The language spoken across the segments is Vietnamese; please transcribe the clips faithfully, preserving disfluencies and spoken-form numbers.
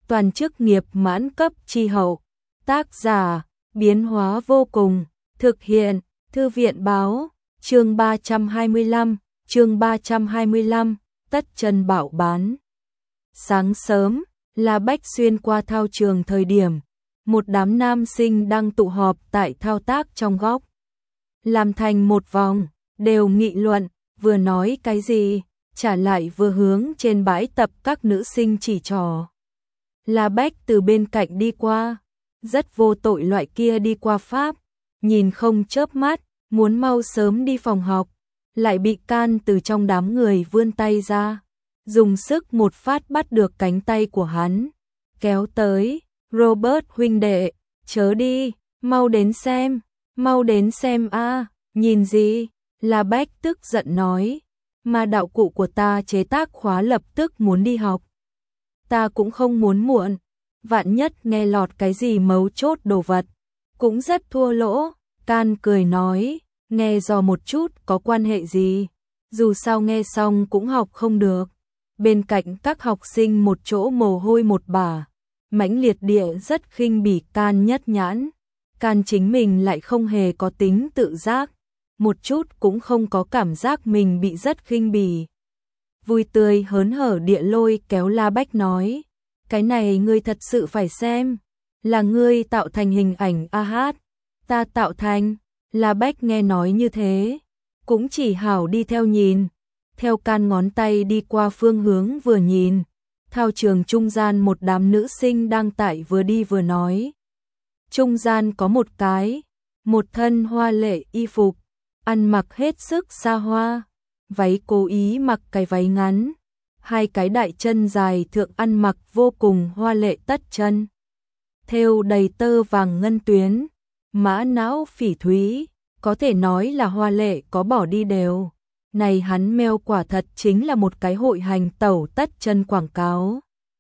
toàn chức nghiệp mãn cấp chi hậu. Tác giả, biến hóa vô cùng, thực hiện, Thư viện báo, chương ba trăm hai mươi lăm, chương ba trăm hai mươi lăm, tất chân bảo bán. Sáng sớm, La Bách xuyên qua thao trường thời điểm, một đám nam sinh đang tụ họp tại thao tác trong góc. Làm thành một vòng, đều nghị luận, vừa nói cái gì, trả lại vừa hướng trên bãi tập các nữ sinh chỉ trỏ. La Bách từ bên cạnh đi qua, rất vô tội loại kia đi qua Pháp, nhìn không chớp mắt, muốn mau sớm đi phòng học, lại bị Can từ trong đám người vươn tay ra, dùng sức một phát bắt được cánh tay của hắn, kéo tới, Robert huynh đệ, chớ đi, mau đến xem, mau đến xem a, nhìn gì, La Bách tức giận nói, mà đạo cụ của ta chế tác khóa lập tức muốn đi học. Ta cũng không muốn muộn, vạn nhất nghe lọt cái gì mấu chốt đồ vật, cũng rất thua lỗ. Can cười nói, nghe dò một chút có quan hệ gì, dù sao nghe xong cũng học không được. Bên cạnh các học sinh một chỗ mồ hôi một bả, mãnh liệt địa rất khinh bỉ Can nhất nhãn. Can chính mình lại không hề có tính tự giác, một chút cũng không có cảm giác mình bị rất khinh bỉ. Vui tươi hớn hở địa lôi kéo La Bách nói, cái này ngươi thật sự phải xem, là ngươi tạo thành hình ảnh a hát, ta tạo thành. La Bách nghe nói như thế, cũng chỉ hảo đi theo nhìn, theo Can ngón tay đi qua phương hướng vừa nhìn, thao trường trung gian một đám nữ sinh đang tại vừa đi vừa nói. Trung gian có một cái, một thân hoa lệ y phục, ăn mặc hết sức xa hoa, váy cố ý mặc cái váy ngắn, hai cái đại chân dài thượng ăn mặc vô cùng hoa lệ tất chân, thêu đầy tơ vàng ngân tuyến, mã não phỉ thúy, có thể nói là hoa lệ có bỏ đi đều. Này hắn meo quả thật chính là một cái hội hành tẩu tất chân quảng cáo.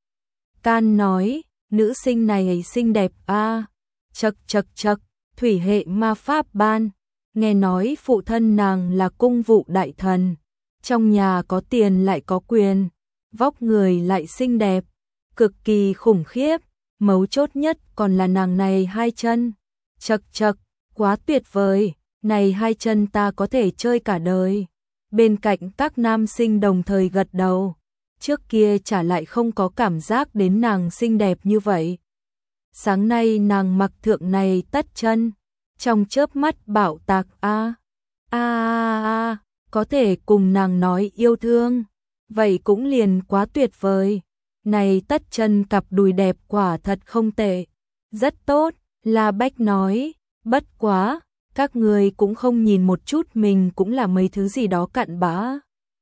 Can nói, nữ sinh này xinh đẹp a, à. Chậc chậc chậc, thủy hệ ma pháp ban, nghe nói phụ thân nàng là cung vụ đại thần, trong nhà có tiền lại có quyền, vóc người lại xinh đẹp, cực kỳ khủng khiếp, mấu chốt nhất còn là nàng này hai chân. Chậc chậc, quá tuyệt vời, này hai chân ta có thể chơi cả đời. Bên cạnh các nam sinh đồng thời gật đầu, trước kia chả lại không có cảm giác đến nàng xinh đẹp như vậy. Sáng nay nàng mặc thượng này tất chân, trong chớp mắt bạo tạc a a a, có thể cùng nàng nói yêu thương, vậy cũng liền quá tuyệt vời. Này tất chân cặp đùi đẹp quả thật không tệ, rất tốt. La Bách nói, bất quá, các người cũng không nhìn một chút mình cũng là mấy thứ gì đó cặn bã.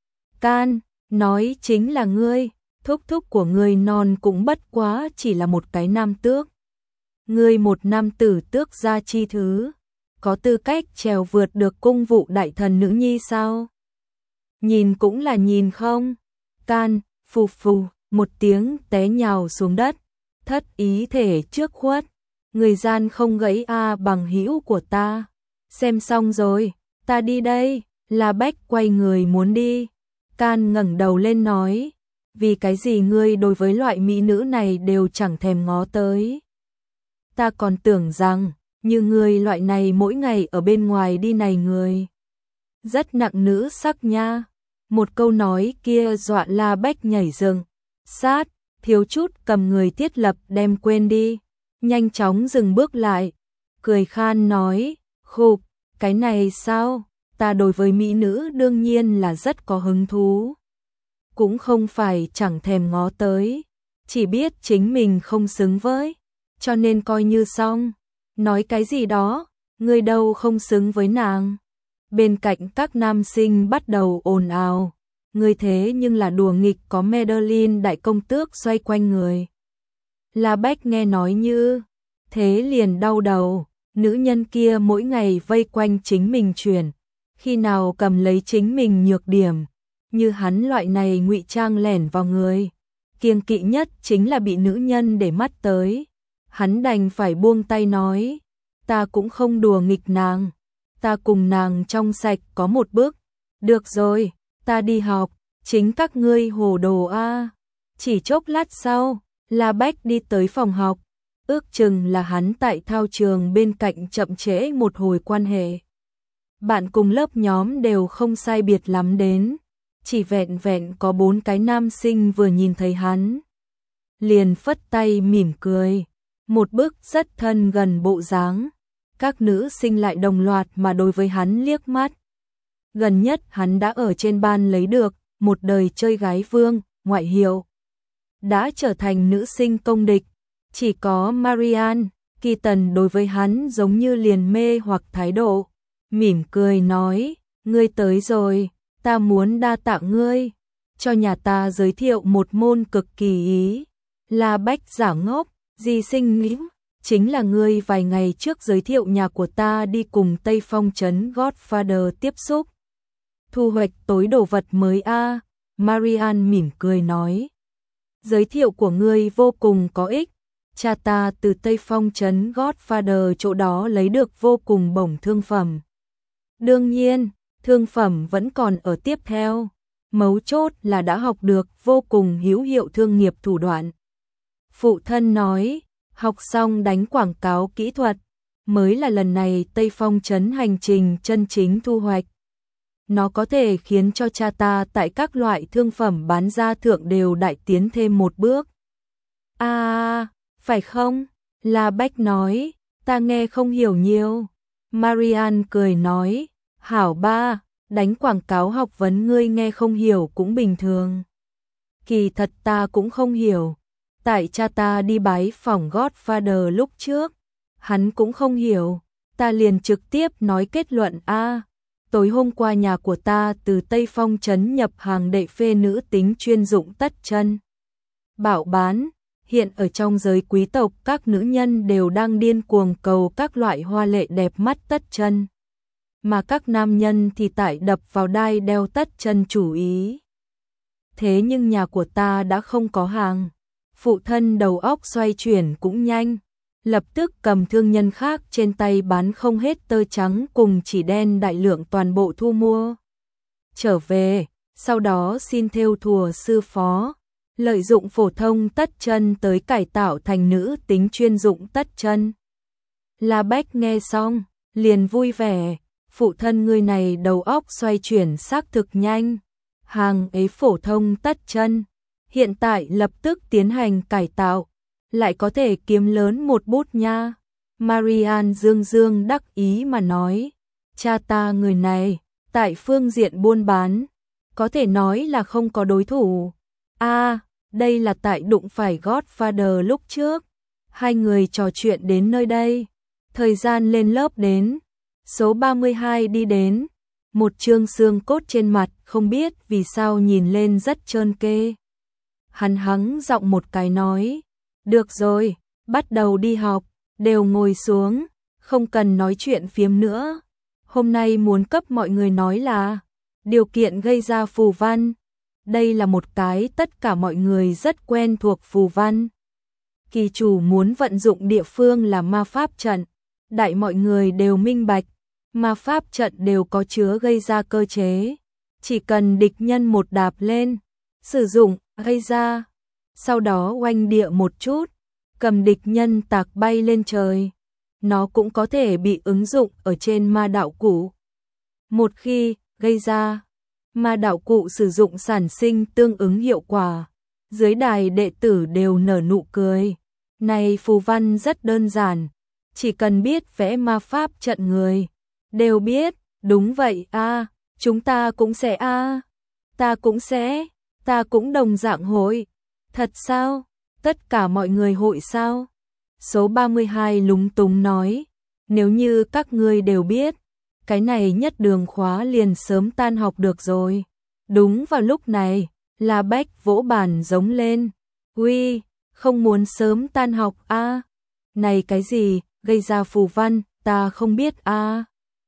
Can, nói chính là ngươi, thúc thúc của ngươi non cũng bất quá chỉ là một cái nam tước. Ngươi một nam tử tước gia chi thứ, có tư cách trèo vượt được cung vụ đại thần nữ nhi sao? Nhìn cũng là nhìn không? Can, phù phù, một tiếng té nhào xuống đất, thất ý thể trước khuất. Người gian không gãy a bằng hữu của ta. Xem xong rồi, ta đi đây. La Bách quay người muốn đi. Can ngẩng đầu lên nói, vì cái gì ngươi đối với loại mỹ nữ này đều chẳng thèm ngó tới. Ta còn tưởng rằng, như ngươi loại này mỗi ngày ở bên ngoài đi này người. Rất nặng nữ sắc nha. Một câu nói kia dọa La Bách nhảy dựng, sát, thiếu chút cầm người thiết lập đem quên đi. Nhanh chóng dừng bước lại, cười khan nói, khục, cái này sao, ta đối với mỹ nữ đương nhiên là rất có hứng thú. Cũng không phải chẳng thèm ngó tới, chỉ biết chính mình không xứng với, cho nên coi như xong. Nói cái gì đó, người đâu không xứng với nàng. Bên cạnh các nam sinh bắt đầu ồn ào, người thế nhưng là đùa nghịch có Madeline đại công tước xoay quanh người. La Bách nghe nói như thế liền đau đầu, nữ nhân kia mỗi ngày vây quanh chính mình chuyển, khi nào cầm lấy chính mình nhược điểm, như hắn loại này ngụy trang lẻn vào người, kiêng kỵ nhất chính là bị nữ nhân để mắt tới. Hắn đành phải buông tay nói, ta cũng không đùa nghịch nàng, ta cùng nàng trong sạch có một bước. Được rồi, ta đi học, chính các ngươi hồ đồ a. Chỉ chốc lát sau, La Bách đi tới phòng học, ước chừng là hắn tại thao trường bên cạnh chậm trễ một hồi quan hệ. Bạn cùng lớp nhóm đều không sai biệt lắm đến, chỉ vẹn vẹn có bốn cái nam sinh vừa nhìn thấy hắn. Liền phất tay mỉm cười, một bức rất thân gần bộ dáng. Các nữ sinh lại đồng loạt mà đối với hắn liếc mắt. Gần nhất hắn đã ở trên ban lấy được một đời chơi gái vương, ngoại hiệu. Đã trở thành nữ sinh công địch, chỉ có Marianne, Keaton đối với hắn giống như liền mê hoặc thái độ. Mỉm cười nói, ngươi tới rồi, ta muốn đa tạ ngươi, cho nhà ta giới thiệu một môn cực kỳ ý. La Bách giả ngốc, gì sinh nghĩ, chính là ngươi vài ngày trước giới thiệu nhà của ta đi cùng Tây Phong trấn Godfather tiếp xúc. Thu hoạch tối đồ vật mới a. À. Marianne mỉm cười nói, giới thiệu của ngươi vô cùng có ích, cha ta từ Tây Phong trấn Godfather chỗ đó lấy được vô cùng bổng thương phẩm. Đương nhiên, thương phẩm vẫn còn ở tiếp theo, mấu chốt là đã học được vô cùng hữu hiệu thương nghiệp thủ đoạn. Phụ thân nói, học xong đánh quảng cáo kỹ thuật, mới là lần này Tây Phong trấn hành trình chân chính thu hoạch. Nó có thể khiến cho cha ta tại các loại thương phẩm bán ra thượng đều đại tiến thêm một bước. À, phải không? La Bách nói, ta nghe không hiểu nhiều. Marianne cười nói, hảo ba, đánh quảng cáo học vấn ngươi nghe không hiểu cũng bình thường. Kỳ thật ta cũng không hiểu. Tại cha ta đi bái phỏng Godfather lúc trước, hắn cũng không hiểu, ta liền trực tiếp nói kết luận a. Tối hôm qua nhà của ta từ Tây Phong trấn nhập hàng đệ phê nữ tính chuyên dụng tất chân. Bảo bán, hiện ở trong giới quý tộc các nữ nhân đều đang điên cuồng cầu các loại hoa lệ đẹp mắt tất chân. Mà các nam nhân thì tại đập vào đai đeo tất chân chủ ý. Thế nhưng nhà của ta đã không có hàng. Phụ thân đầu óc xoay chuyển cũng nhanh, lập tức cầm thương nhân khác trên tay bán không hết tơ trắng cùng chỉ đen đại lượng toàn bộ thu mua. Trở về, sau đó xin thêu thùa sư phó, lợi dụng phổ thông tất chân tới cải tạo thành nữ tính chuyên dụng tất chân. La Bách nghe xong, liền vui vẻ, phụ thân người này đầu óc xoay chuyển xác thực nhanh, hàng ấy phổ thông tất chân. Hiện tại lập tức tiến hành cải tạo, lại có thể kiếm lớn một bút nha. Marianne dương dương đắc ý mà nói, cha ta người này, tại phương diện buôn bán, có thể nói là không có đối thủ. A, à, đây là tại đụng phải Godfather lúc trước. Hai người trò chuyện đến nơi đây, thời gian lên lớp đến, số ba mươi hai đi đến, một trương xương cốt trên mặt không biết vì sao nhìn lên rất trơn kê. Hắn hắng giọng một cái nói, được rồi, bắt đầu đi học, đều ngồi xuống, không cần nói chuyện phiếm nữa. Hôm nay muốn cấp mọi người nói là, điều kiện gây ra phù văn. Đây là một cái tất cả mọi người rất quen thuộc phù văn. Kỳ chủ muốn vận dụng địa phương là ma pháp trận, đại mọi người đều minh bạch, ma pháp trận đều có chứa gây ra cơ chế. Chỉ cần địch nhân một đạp lên, sử dụng, gây ra. Sau đó oanh địa một chút, cầm địch nhân tạc bay lên trời. Nó cũng có thể bị ứng dụng ở trên ma đạo cụ. Một khi gây ra, ma đạo cụ sử dụng sản sinh tương ứng hiệu quả. Dưới đài đệ tử đều nở nụ cười. Này phù văn rất đơn giản, chỉ cần biết vẽ ma pháp trận người. Đều biết, đúng vậy a, à, chúng ta cũng sẽ a, à, ta cũng sẽ, ta cũng đồng dạng hội. Thật sao? Tất cả mọi người hội sao? Số ba mươi hai lúng túng nói, nếu như các ngươi đều biết, cái này nhất đường khóa liền sớm tan học được rồi. Đúng vào lúc này, La Bách vỗ bàn giống lên, uy, không muốn sớm tan học a? À? Này cái gì, gây ra phù văn, ta không biết a. À?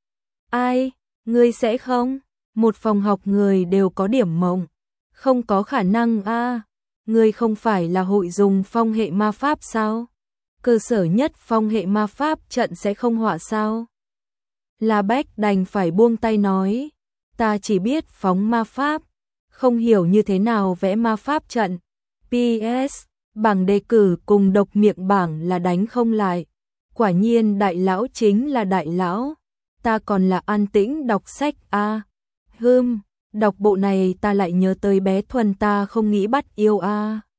Ai, ngươi sẽ không? Một phòng học người đều có điểm mộng, không có khả năng a. À? Ngươi không phải là hội dùng phong hệ ma pháp sao? Cơ sở nhất phong hệ ma pháp trận sẽ không họa sao? La Bách đành phải buông tay nói, ta chỉ biết phóng ma pháp, không hiểu như thế nào vẽ ma pháp trận. pê ét, bảng đề cử cùng độc miệng bảng là đánh không lại. Quả nhiên đại lão chính là đại lão, ta còn là an tĩnh đọc sách a. À. Hừm, đọc bộ này ta lại nhớ tới bé Thuần ta không nghĩ bắt yêu a. À.